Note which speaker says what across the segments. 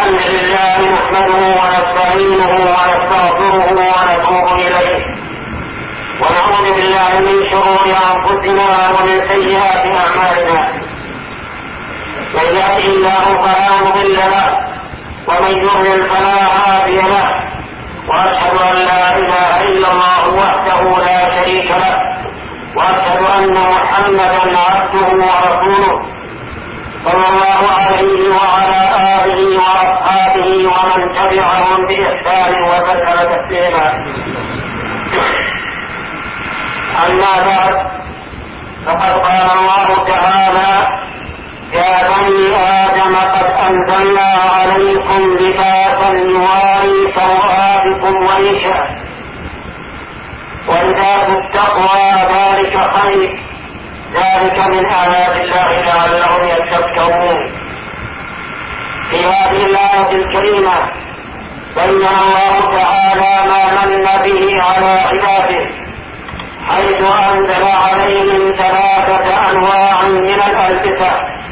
Speaker 1: الحمد لله نحمده ونستعينه ونستغفره ونتوب إليه ونعوذ بالله من شرور أنفسنا ومن سيئات أعمالنا. من يهده الله فلا مضل له ومن يضلل فلا هادي له، وأشهد أن لا إله إلا الله وحده لا شريك له، وأشهد أن محمدا عبده ورسوله صلى الله عليه وعلى آله وأصحابه ومن تبعهم بإحسان وسلم تسليما. أما بعد، فقد قال الله تعالى: يا بني آدم قد أنزلنا عليكم لباسا يواري سوآتكم وريشا، ولباس التقوى ذلك خير، ذلك من آيات الله لعلهم يتذكرون. في هذه الآية الكريمة بين الله تعالى ما من به على عباده، حيث أنزل عليهم 3 أنواع من الألبسة: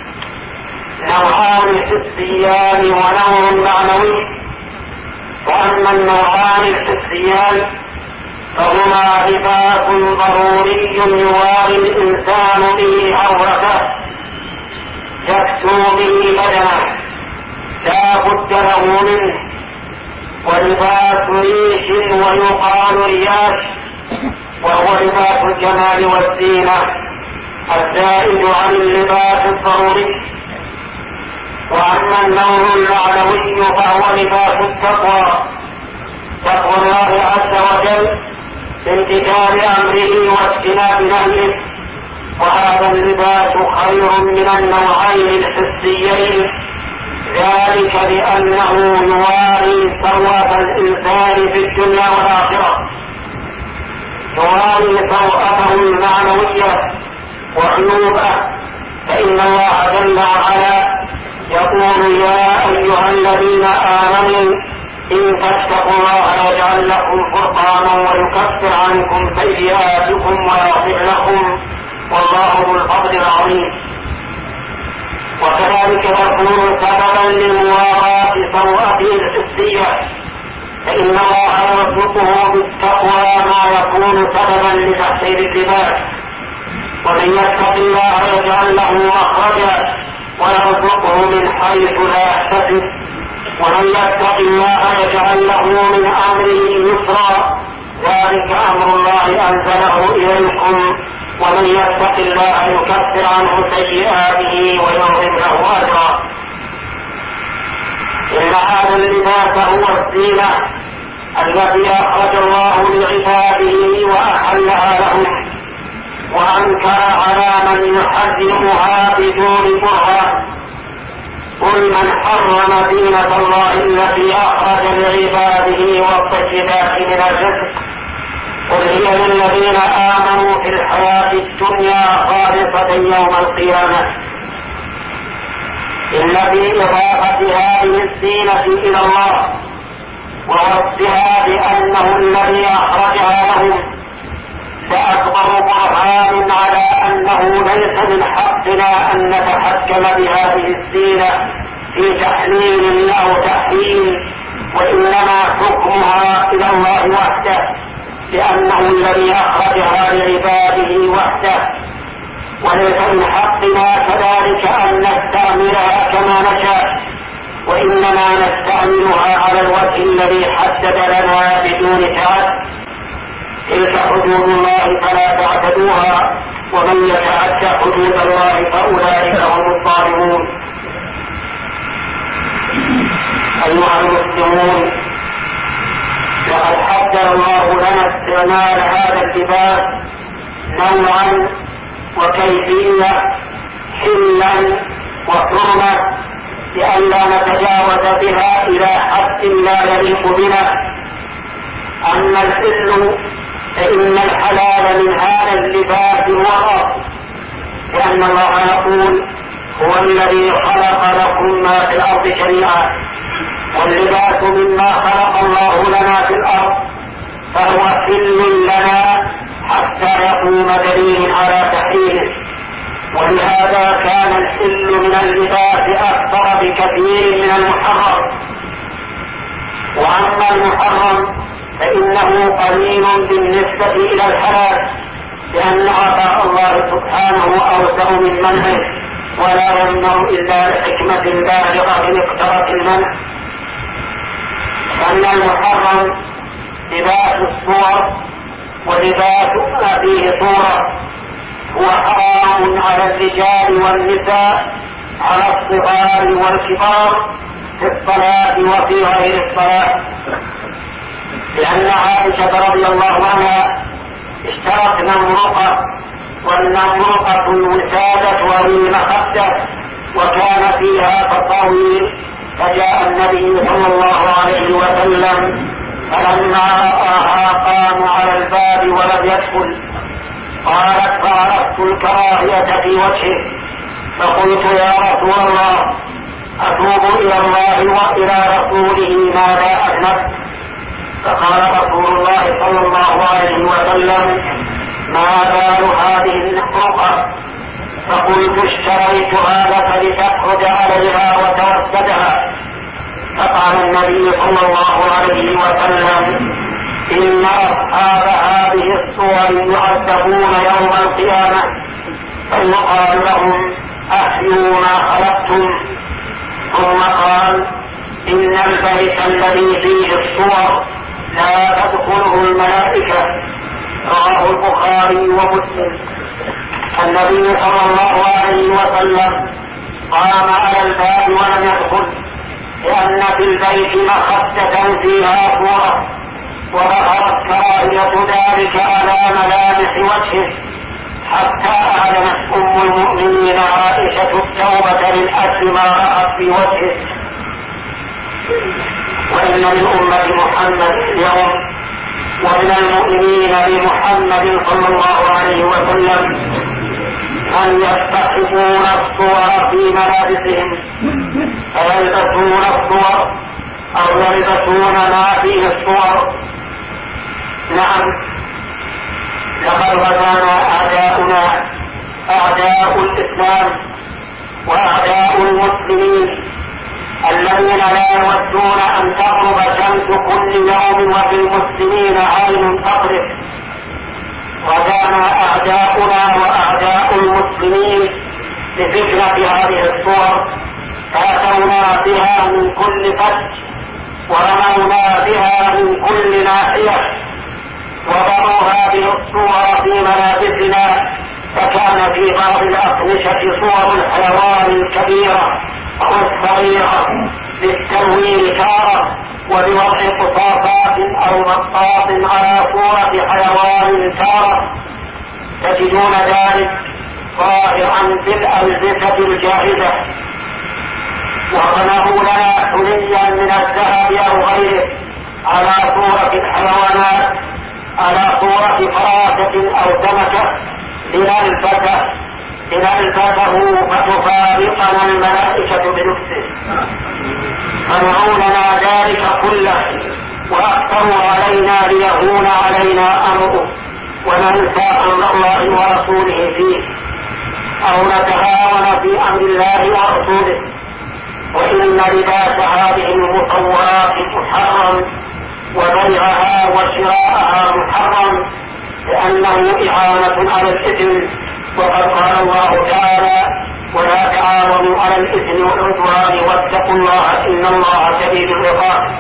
Speaker 1: نوعان حسيان ونوع معنوي. وأما النوعان الحسيان فهما لباس ضروري يواري الإنسان به عورته، يكسو به بدنه لا بد له منه، ولباس ريش ويقال رياش، وهو لباس الجمال والزينة الزائد عن اللباس الضروري. وأما النوع المعنوي فهو لباس التقوى، تقوى الله عز وجل بامتثال أمره واجتناب نهيه، وهذا اللباس خير من النوعين الحسيين، ذلك لأنه يواري سوءة الإنسان في الدنيا والآخرة، يواري سوءته المعنوية وعيوبه. فإن الله جل وعلا يقول: يا أيها الذين آمنوا إن تتقوا الله يجعل لكم فرقانا ويكفر عنكم سيئاتكم ويغفر لكم، والله ذو الفضل العظيم. وكذلك يكون سببا لمواراة سوءته الحسية، فإن الله يرزقه بالتقوى ما يكون سببا لتحصيل اللباس. ومن يتق الله يجعل له مخرجا ويرزقه من حيث لا يحتسب، ومن يتق الله يجعل له من أمره يسرا، ذلك أمر الله أنزله إليكم، ومن يتق الله يكفر عنه سيئاته ويعظم له أجرا. إن هذا اللباس هو الزينة التي أخرج الله لعباده وأحلها لهم، وأنكر على من يحرمها بدون برهان. قل من حرم زينة الله التي أخرج لعباده والطيبات من الرزق، قل هي للذين آمنوا في الحياة الدنيا خالصة يوم القيامة. إن في إضافة هذه الزينة إلى الله ووصفها بأنه الذي أخرجها لهم فأكبر برهان على أنه ليس من حقنا أن نتحكم بهذه الزينة في تحليل أو تحريم، وإنما حكمها إلى الله وحده، لأنه الذي أخرجها لعباده وحده. وليس من حقنا كذلك أن نستعملها كما نشاء، وإنما نستعملها على الوجه الذي حدد لنا بدون تعد. تلك حدود الله فلا تعتدوها، ومن يتعد حدود الله فأولئك هم الظالمون. أيها المسلمون، لقد حدد الله لنا استعمال هذا اللباس نوعا وكيفية، حلا وحرمة، لئلا نتجاوز بها إلى حد لا يليق بنا. أما الحل فإن الحلال من هذا اللباس هو الأصل، لأن الله يقول: هو الذي خلق لكم ما في الأرض جميعا، واللباس مما خلق الله لنا في الأرض، فهو حل لنا حتى يقوم دليل على تحريمه. ولهذا كان الحل من اللباس أكثر بكثير من المحرم. وأما المحرم فإنه قليل بالنسبة إلى الحلال، لأن عطاء الله سبحانه أوسع من منعه، ولا يمنع إلا لحكمة بالغة اقتضت المنع. أن المحرم لباس الصور ولباس ما فيه صورة، هو حرام على الرجال والنساء، على الصغار والكبار، في الصلاة وفي غير الصلاة. لأن عائشة رضي الله عنها اشترت نمرقة، والنمرقة الوسادة وهي المخدة، وكان فيها تصاوير، فجاء النبي صلى الله عليه وسلم فلما رآها قام على الباب ولم يدخل. قالت فعرفت الكراهية في وجهه، فقلت يا رسول الله أتوب إلى الله وإلى رسوله ماذا أذنبت؟ فقال رسول الله صلى الله عليه وسلم ما بال هذه النمرقة؟ فقلت اشتريتها لك لتخرج عليها وتوسدها. فقال النبي صلى الله عليه وسلم إن أصحاب هذه الصور يعذبون يوم القيامة، فيقال لهم أحيوا ما خلقتم. ثم قال إن البيت الذي فيه الصور لا تدخله الملائكة. رواه البخاري ومسلم. النبي صلى الله عليه وسلم قام على الباب ولم يدخل، لأن في البيت مخدة فيها صورة، وظهرت كراهية ذلك على ملامح وجهه، حتى أعلنت أم المؤمنين عائشة التوبة من أجل ما رأت في وجهه. وإن من أمة محمد اليوم ومن المؤمنين بمحمد صلى الله عليه وسلم أن يستحبون الصور في ملابسهم، فيلبسون الصور أو يلبسون ما فيه الصور. نعم، لقد غزانا أعداؤنا أعداء الإسلام وأعداء المسلمين الذين لا يودون أن تغرب شمس كل يوم وفي المسلمين عين تقرب. غزانا أعداؤنا وأعداء المسلمين بفكرة هذه الصور، فأتونا بها من كل فج ورمونا بها من كل ناحية، وضعوا هذه الصور في ملابسنا، فكان في بعض الأقمشة صور الحيوان الكبيرة أو الصغيرة للتنوير تارة، ولوضع قصاصات أو مطاط على صورة حيوان تارة. تجدون ذلك ظاهرا في الألبسة الجاهزة. وصنعوا لنا حليا من الذهب أو غيره على صورة الحيوانات، على صورة فراشة أو سمكة، لنلبسه فتفارقنا الملائكة بلبسه. صنعوا لنا ذلك كله وأكثروا علينا ليهون علينا أمره وننسى أمر الله ورسوله فيه، أو نتهاون في أمر الله ورسوله. وإن لباس هذه المصورات محرم، وبيعها وشراءها محرم، لأنه إعانة على الإثم. وقد قال الله تعالى ولا تعاونوا على الإثم والعدوان واتقوا الله إن الله شديد العقاب.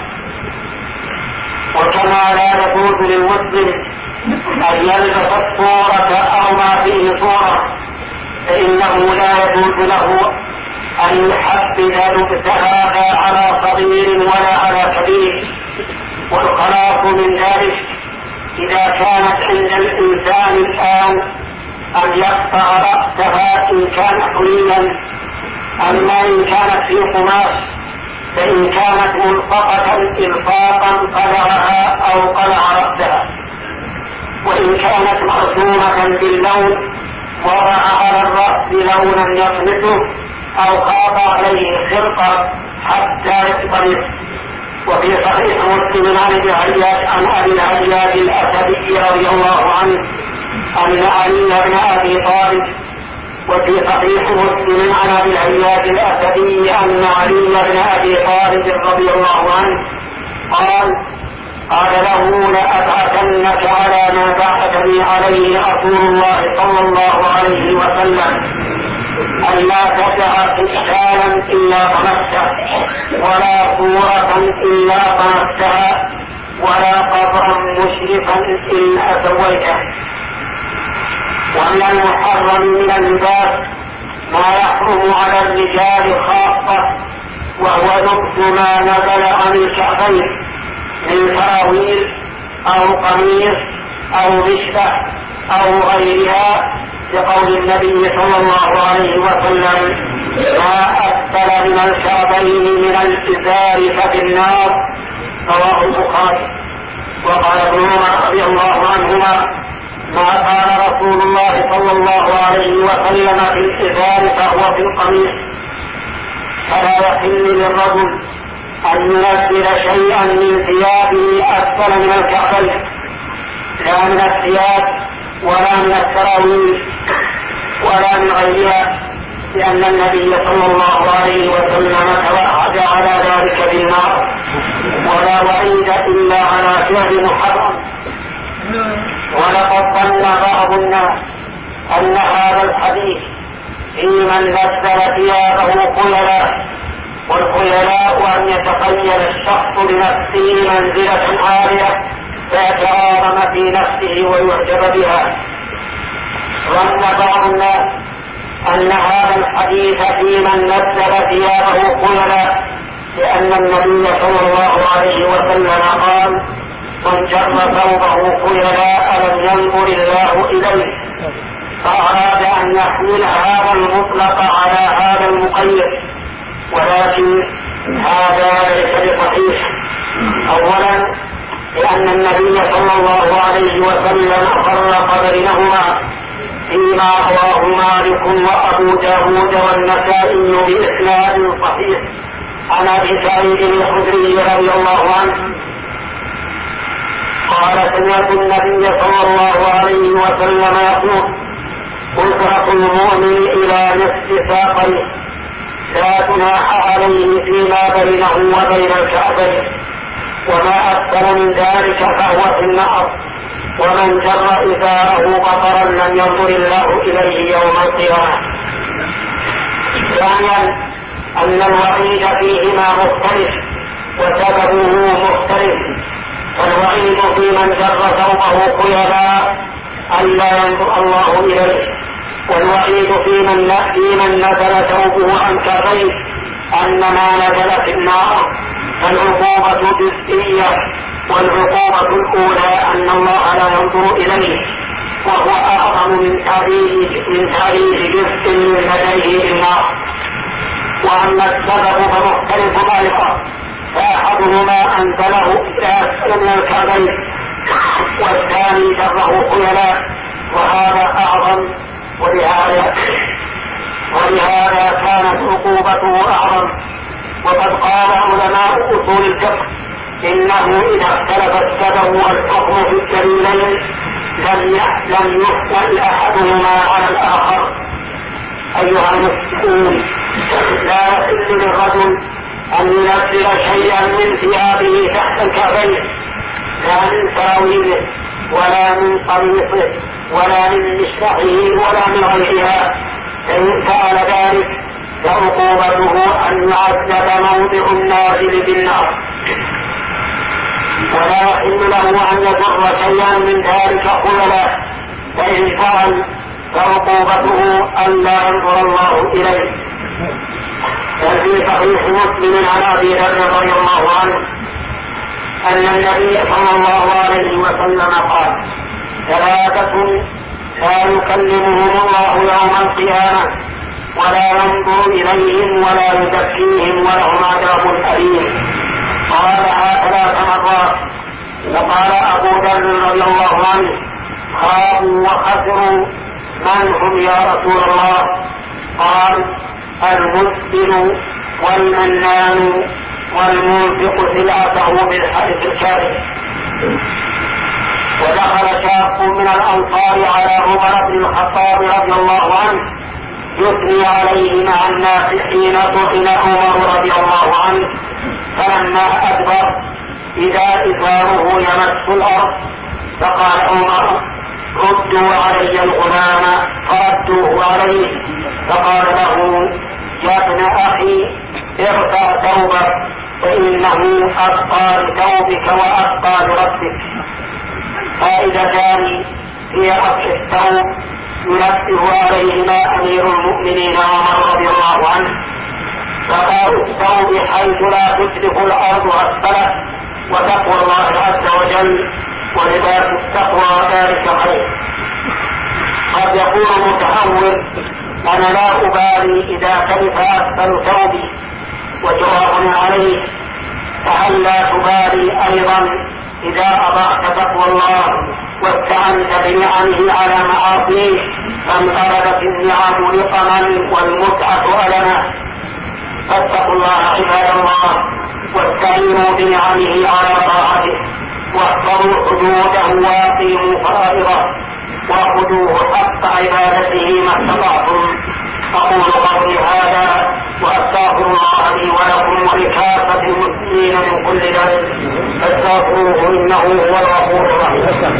Speaker 1: وكما لا يجوز للمسلم أن يلبس الصورة أو ما فيه صورة، فإنه لا يجوز له أن يحبذ لبسها لا على صغير ولا على كبير. والخلاص من ذلك إذا كانت عند الإنسان الآن أن يقطع رأسها إن كان حليا، أما إن كانت في قماش فإن كانت ملصقة إلصاقا قلعها أو قلع رأسها. وإن كانت مرسومة باللون وضع على الرأس لونا يطمسه أو خاض عليه خرقة حتى يطمس. وفي صحيح مسلم عن أبي العياش الأسدي رضي الله عنه أن علي بن أبي طالب وفي صحيح مسلم عن ابي العياش الاسدي ان علي بن ابي طالب رضي الله عنه قال له لأبعثنك على ما بعثني عليه رسول الله صلى الله عليه وسلم ألا تدع إشكالا إلا طمسته ولا صورة إلا طمستها ولا قبرا مشرفا إلا سويته. ومن المحرم من اللباس ما يحرم على الرجال خاصة وهو لبس ما نزل عن الكعبين من سراويل أو قميص أو مشبه أو غيرها، لقول النبي صلى الله عليه وسلم ما أسفل من الكعبين من الإزار ففي النار، رواه البخاري. وقال ابن عمر رضي الله عنهما ما قال رسول الله صلى الله عليه وسلم في الإزار فهو في القميص. فلا يحل للرجل أن ينزل شيئا من ثيابه أسفل من الكعبين، لا من الثياب ولا من السراويل ولا من غيرها، لأن النبي صلى الله عليه وسلم توعد على ذلك بالنار، ولا وعيد إلا على فعل محرم. ولقد ظن بعض الناس أن هذا الحديث في من نزل ثيابه خيلاء، والخيلاء أن يتخيل الشخص لنفسه منزلة عالية فيتعاظم في نفسه ويعجب بها. ظن بعض الناس أن هذا الحديث في من نزل ثيابه خيلاء، لأن النبي صلى الله عليه وسلم قال من جر ثوبه خيلاء لم ينظر الله إليه، فأراد أن يحمل هذا المطلق على هذا المقيد، ولكن هذا ليس بصحيح. أولا لأن النبي صلى الله عليه وسلم فرق بينهما فيما رواه مالك وأبو داود والنسائي بإسناد صحيح عن أبي سعيد الخدري رضي الله عنه قال سمعت النبي صلى الله عليه وسلم يقول أسرة المؤمن إلى نصف ساقيه لا جناح عليه فيما بينه وبين الكعبين، وما أكثر من ذلك فهو في النار، ومن جر إزاره قطرا لم ينظر الله إليه يوم القيامة. ثانيا أن الوعيد فيهما مختلف وسببه مختلف، فالوعيد في من جر ثوبه خيلاء ألا ينظر الله إليه، والوعيد في من نزل ثوبه عن كعبيه أن ما نزل في النار، فالعقوبة جزئية، والعقوبة الأولى أن الله لا ينظر إليه، وهو أعظم من تأليف جزء من بدنه بالنار. وأما السبب فمختلف أيضا، فأحدهما أنزله إلى أسفل من الكعبين، والثاني جره خيلاء، وهذا أعظم، ولهذا كانت عقوبته أعظم. وقد قال علماء أصول الفقه إنه إذا اختلف السبب والحكم في الدليلين لم يحمل أحدهما على الآخر. أيها المسلمون، لا يحل للرجل أن ينزل شيئا من ثيابه تحت الكعبين، لا من سراويله ولا من قميصه ولا من مشرحه ولا من غيرها، فإن فعل ذلك فعقوبته أن يعذب موضع النازل بالنار، ولا يحل له أن يجر شيئا من ذلك خيلاء، فإن فعل فعقوبته أن لا ينظر الله إليه. وفي صحيح مسلم عن أبي ذر رضي الله عنه أن النبي صلى الله عليه وسلم قال ثلاثة لا يكلمهم الله يوم القيامة ولا ينظر إليهم ولا يزكيهم ولهم عذاب أليم. قالها 3 مرات. وقال أبو ذر رضي الله عنه خابوا وخسروا من هم يا رسول الله؟ قال المسبل والمنان والمنفق سلعته بالحديث الكاذب. ودخل شاب من الأنصار على عمر بن الخطاب رضي الله عنه يثني عليه مع الناس حين طحن عمر رضي الله عنه، فلما أدبر إذا إثاره يمس الأرض، فقال عمر: ردوا علي الغلام، فردوه عليه، فقال له: يا ابن أخي ارفع ثوبك، فإنه أبقى لثوبك وأبقى لربك. فائدتان في رفع الثوب ينبه عليهما أمير المؤمنين عمر رضي الله عنه: بقاء الثوب حيث لا تترك الأرض أسفله، وتقوى الله عز وجل، ولباس التقوى ذلك خير. قد يقول متهور: أنا لا أبالي إذا كلف أسفل ثوبي وجواب عليه، فهل لا تبالي أيضا إذا أضعت تقوى الله واستعنت بنعمه على معاصيه، فانقلبت النعم نقما والمتعة ألما؟ فاتقوا الله عباد الله، واستعينوا بنعمه على طاعته، واحفظوا حدوده واقيموا فرائضه، وخذوه حق عبادته ما استطعتم. أقول قولي هذا وأستغفر الله لي ولكم ولكافة المسلمين من كل ذنب، فاستغفروه إنه هو الغفور الرحيم.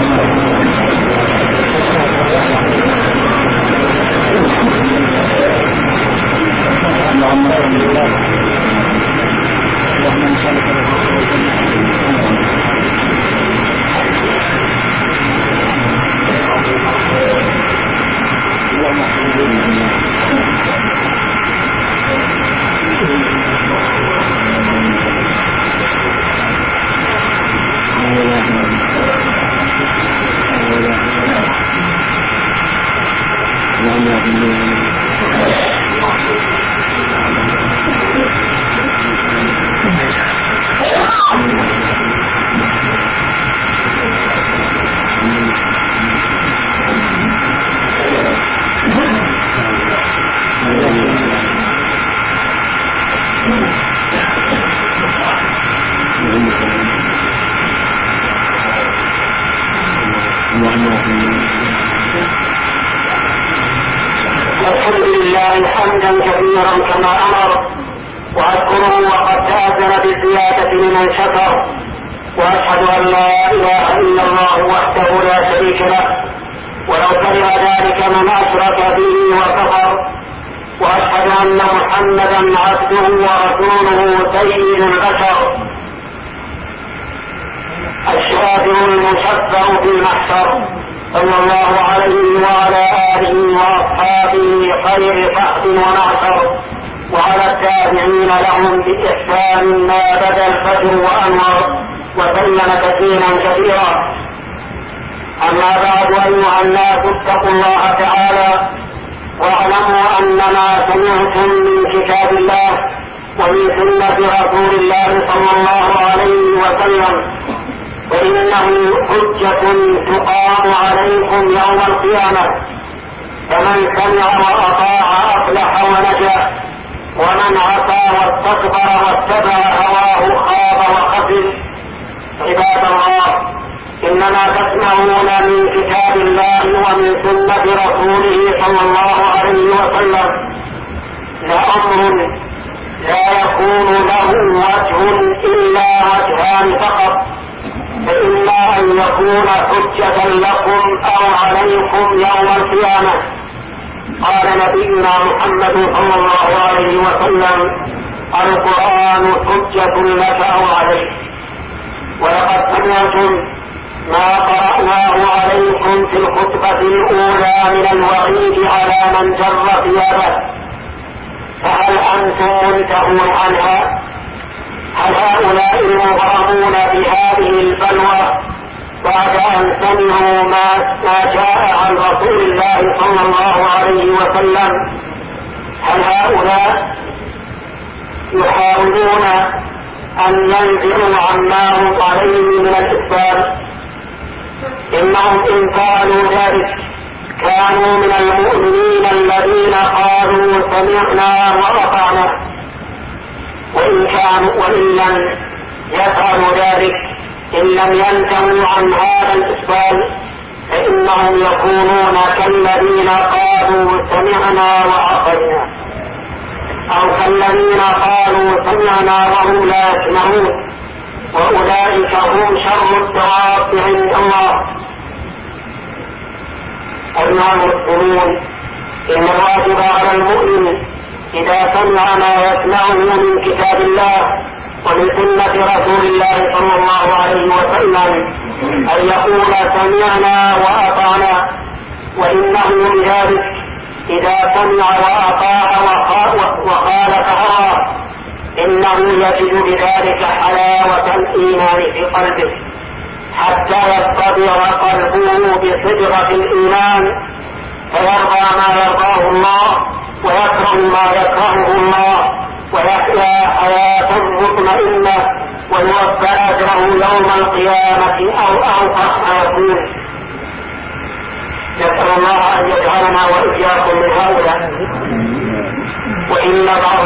Speaker 1: الحمد لله حمدا كثيرا كما أمر، وأشكره وقد تأذن بالزيادة لمن شكر، وأشهد أن لا إله إلا الله وحده لا شريك له، ولو كره ذلك من أشرك به وكفر، وأشهد أن محمدا عبده ورسوله سيد البشر، الشافع المشفع في المحشر، صلى الله عليه وعلى آله وأصحابه خير فحد ونعشر، وعلى التابعين لهم بإحسان ما بدا الفجر وأنور، وسلم تسليما كثيرا. أما بعد، أيها الناس اتقوا الله تعالى، واعلموا أن ما سمعتم من كتاب الله ومن سنة رسول الله صلى الله عليه وسلم فإنه حجة تقام عليكم يوم القيامة، فمن سمع وأطاع أفلح ونجا، ومن عصى واستكبر واتبع هواه خاب وخسر. عباد الله، إنما تسمعون من كتاب الله ومن سنة رسوله صلى الله عليه وسلم لأمر لا يكون له وجه إلا وجهان فقط، فإما أن يكون حجة لكم أو عليكم يوم القيامة. قال نبينا محمد صلى الله عليه وسلم: القرآن حجة لك أو عليك. ولقد سمعتم ما قرأناه عليكم في الخطبة الأولى من الوعيد على من جر ثيابه، فهل أنتم منتهون عنها؟ هل هؤلاء المغرمون بهذه البلوى بعد أن سمعوا ما جاء عن رسول الله صلى الله عليه وسلم، هل هؤلاء يحاولون أن ينزعوا عما هم عليه من الإسلام؟ إنهم إن فعلوا ذلك كانوا من المؤمنين الذين قالوا سمعنا وأطعنا، وإن لم يفعلوا ذلك، إن لم ينتهوا عن هذا الإسلام، فإنهم يكونون كالذين قالوا سمعنا وعصينا، أو كالذين قالوا سمعنا وهم لا يسمعون، وأولئك هم شر الدواب عند الله. أيها المسلمون، إن الواجب على المؤمن إذا سمع ما يسمعه من كتاب الله ومن سنة رسول الله صلى الله عليه وسلم أن يقول سمعنا وأطعنا، وإنه بذلك إذا سمع وأطاع وخالف هواه إنه يجد بذلك حلاوة الإيمان في قلبه، حتى يصطدر قلبه بصدرة الإيمان فيرضى ما يرضاه الله ويكره ما يكرهه الله، ويحيا حياة مطمئنة ويوفى أجره يوم القيامة أو أوقف ما يكون. نسأل الله أن يجعلنا وإياكم من هؤلاء. وإن بعض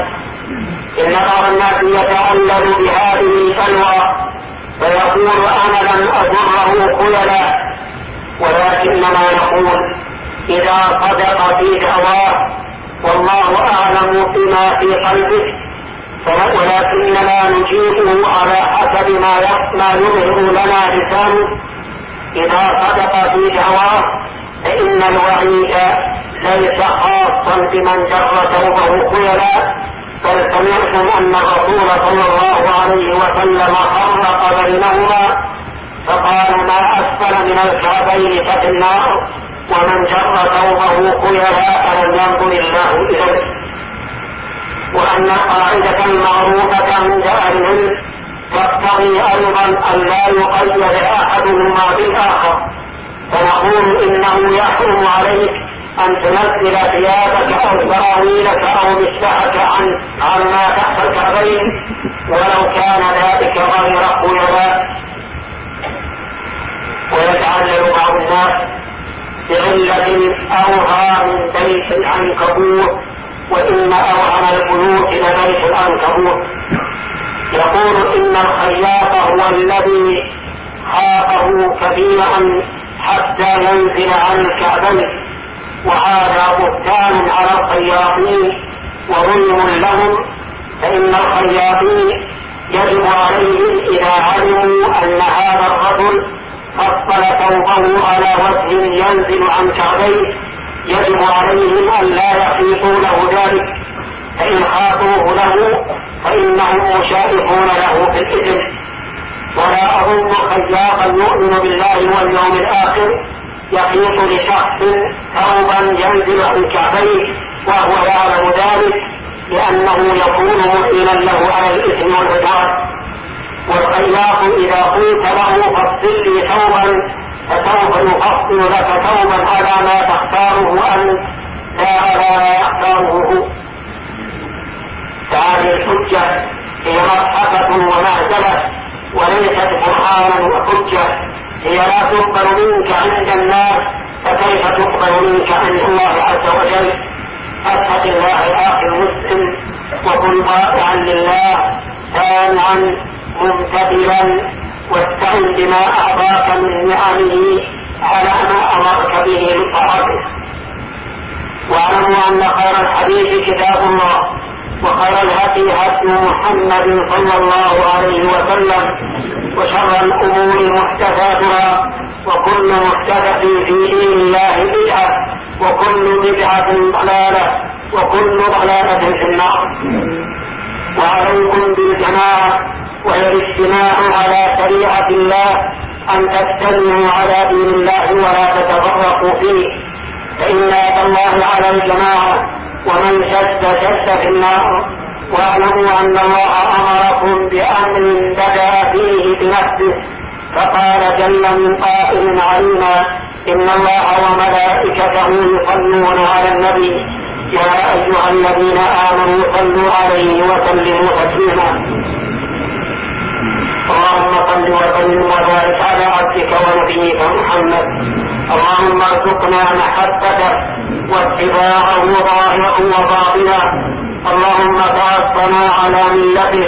Speaker 1: الناس يتعلل بهذه البلوى فيقول أنا لم أضره خيلا، ولكننا نقول إذا صدق في دعواه والله أعلم بما في قلبه، ولكننا نجيبه على حسب ما يظهر لنا لسانه. إذا صدق في دعواه فإن الوعيد ليس خاصا بمن جر ثوبه خيلا، بل سمعتم أن الرسول صلى الله عليه وسلم فرق بينهما فقال ما أسفل من الكعبين ففي النار، ومن جر ثوبه خيلا لم ينظر الله إليه. وأن القاعدة المعروفة عند أهل العلم تقتضي أيضا أن لا يقيد أحدهما بالآخر، فنقول إنه يحرم عليك أن تنزل ثيابك أو سراويلك أو مسحك عما تحت الكعبين ولو كان ذلك غير خيلاء. ويتعلل بعض الناس بعلة أوهى من بيت العنكبوت، وإن أوهى البيوت لبيت العنكبوت. يقول إن الخياط هو الذي خاطه كبيرا حتى ينزل عن الكعبين، وهذا بهتان على الخياطين وظلم لهم، فإن الخياطين يجب عليهم إذا علموا أن هذا الرجل فصل ثوبه على وجه ينزل عن كعبيه يجب عليهم أن لا يخيطوا له ذلك، فإن خاطوه له فإنهم مشاركون له في الإثم. ولا أظن خياطا يؤمن بالله واليوم الآخر يخيط لشخص ثوبا ينزل عن كعبيه وهو يعلم ذلك، لأنه يكون مؤمنا له على الإثم والعدوان. والخياط إذا قلت له فصل لي ثوبا فسوف يفصل لك ثوبا على ما تختاره أنت لا على ما يختاره هو. فهذه الحجة هي مصحفة ومعزلة وليست برهانا وحجة، هي لا تقبل منك عند الناس فكيف تقبل منك عند الله عز وجل. اتق الله اخي المسلم وكن طائعا لله سامعا ممتثلا، واستعن بما اعطاك من نعمه على ما امرك به لطاعته. واعلموا ان خير الحديث كتاب الله، وخير الهدي هدي محمد صلى الله عليه وسلم، وشر الامور محدثاتها، وكل محدثة في دين الله بدعة، وكل بدعة ضلالة، وكل ضلالة في النار. وعليكم بالجماعة وهي الاجتماع على شريعة الله، أن تجتمعوا على دين الله ولا تتفرقوا فيه، فإن يد الله على الجماعة ومن شد في النار. واعلموا أن الله أمركم بأمر بدأ فيه بنفسه، فقال جل من قائل علينا إن الله وملائكته يصلون على النبي يا أيها الذين آمنوا صلوا عليه وسلموا تسليما. اللهم صل وسلم وبارك على عبدك ونبيك محمد. اللهم ارزقنا محبته واتباعه ظاهرا وباطنا. اللهم توفنا على ملته.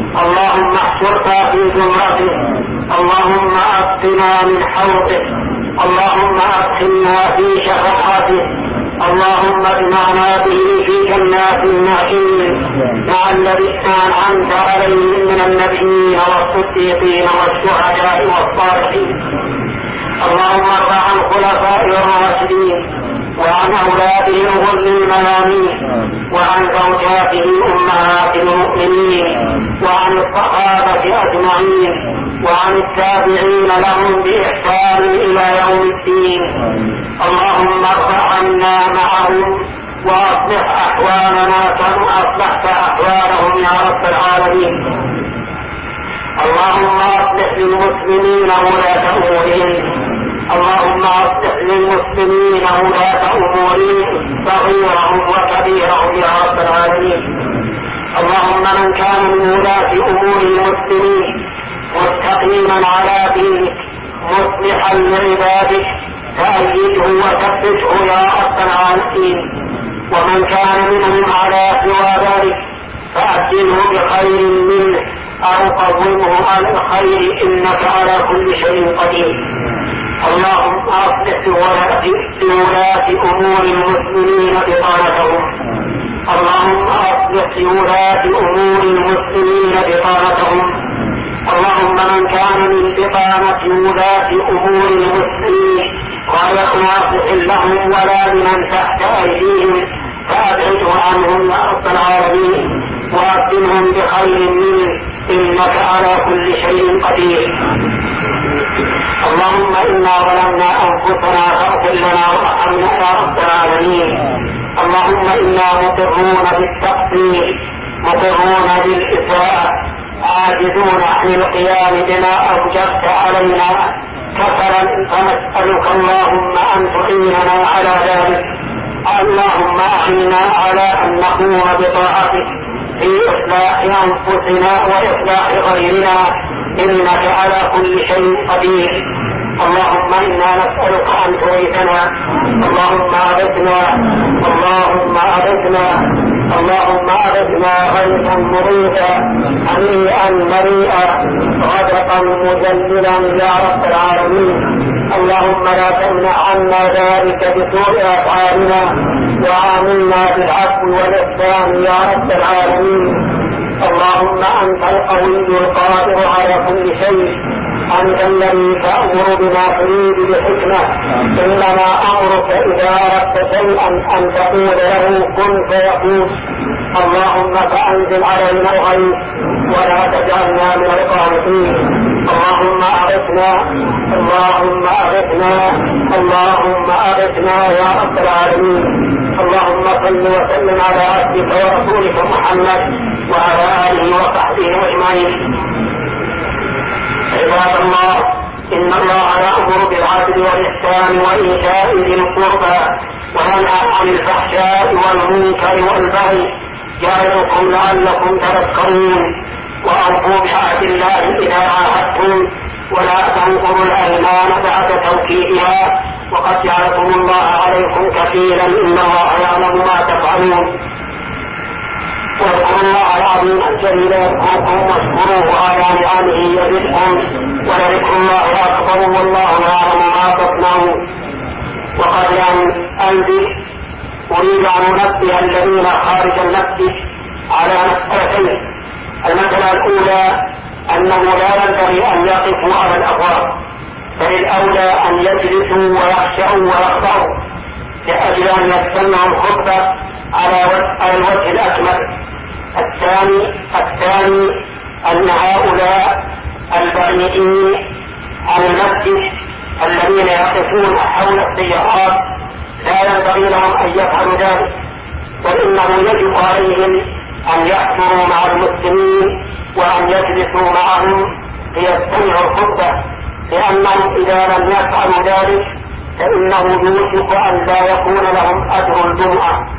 Speaker 1: اللهم احشرنا في زمرته. اللهم اسقنا من حوضه. اللهم أدخلنا في شفاعته، اللهم اجمعنا به في جنات النعيم مع الذين أنعمت عليهم من النبيين والصديقين والشهداء والصالحين. اللهم ارض عن الخلفاء الراشدين وعن أولادهم غر الميامين وعن زوجاته أمهات المؤمنين وعن الصحابة أجمعين وعن التابعين لهم بإحسان إلى يوم الدين. اللهم ارض عنا معهم وأصلح أحوالنا كما أصلحت أحوالهم يا رب العالمين. اللهم أصلح للمسلمين ولاة أمورهم، اللهم أصلح للمسلمين ولاة أمورهم صغيرهم وكبيرهم يا رب العالمين. اللهم من كان من ولاة أمور المسلمين مستقيما على دينك مصلحا لعبادك فأيده وثبته يا رب العالمين، ومن كان منهم على سوى ذلك فأبدله بخير منه أو قومه على الخير إنك على كل شيء قدير. اللهم أصلح لولاة أمور المسلمين بطانتهم، اللهم أصلح لولاة أمور المسلمين بطانتهم. اللهم من كان من بطانة ولاة أمور المسلمين غير ناصح لهم ولا لمن تحت أيديهم فأبعده عنهم يا رب العالمين وأبدلهم بخير منه إنك على كل شيء قدير. اللهم إنا ظلمنا أنفسنا فاغفر لنا وارحمنا يا رب العالمين. اللهم إنا مقرون بالتقصير مقرون بالإساءة عاجزون عن القيام بما أوجبت علينا كفرا فنسألك اللهم أن تعيننا على ذلك. اللهم أعنا على أن نقوم بطاعتك في إصلاح أنفسنا وإصلاح غيرنا إنك على كل شيء قدير. اللهم إنا نسألك أن تغيثنا، اللهم أغثنا، اللهم أغثنا، اللهم أغثنا غيثا مغيثا هنيئا مريئا غدقا مجللا يا رب العالمين. اللهم لا تمنع عنا ذلك بسوء أفعالنا وعاملنا بالعفو والإحسان يا رب العالمين. اللهم أنت القوي القادر على كل شيء، أنت الذي تأمر بما تريد بحكمة، إنما أمرك إذا أردت شيئا أن تقول له كن فيكون. اللهم فأنزل علينا الغيث ولا تجعلنا من القانطين. اللهم أغثنا، اللهم أغثنا، اللهم أغثنا يا رب العالمين. اللهم صل وسلم على عبدك ورسولك محمد وعلى آله وصحبه أجمعين. عباد الله، إن الله يأمر بالعدل والإحسان وإيتاء ذي القربى وينهى عن الفحشاء والمنكر والبغي يعظكم لعلكم تذكرون. وأوفوا بعهد الله إذا عاهدتم ولا تنقضوا الأيمان بعد توكيدها وقد جعلكم الله عليكم كفيلا إن الله يعلم ما تفعلون. واذكروا الله العظيم الجليل يذكركم واشكروه على نعمه يزدكم ولذكر الله أكبر والله يعلم ما تصنعون. وقبل أن أنزل أريد أن أنبه الذين خارج المسجد على مسألتين. المسألة الأولى أنه لا ينبغي أن يقفوا على الأبواب، بل الأولى أن يجلسوا ويخشعوا ويخضعوا لأجل أن يستمعوا الخطبة على الوجه الأكمل. الثاني أن هؤلاء البعيدين عن المسجد الذين يقفون حول السيارات لا ينبغي لهم أن يفعلوا ذلك، بل إنه يجب عليهم أن يحضروا مع المسلمين وأن يجلسوا معهم ليستمعوا الخطبة، لأنهم إذا لم يفعلوا ذلك فإنه يوشك أن لا يكون لهم أجر الجمعة.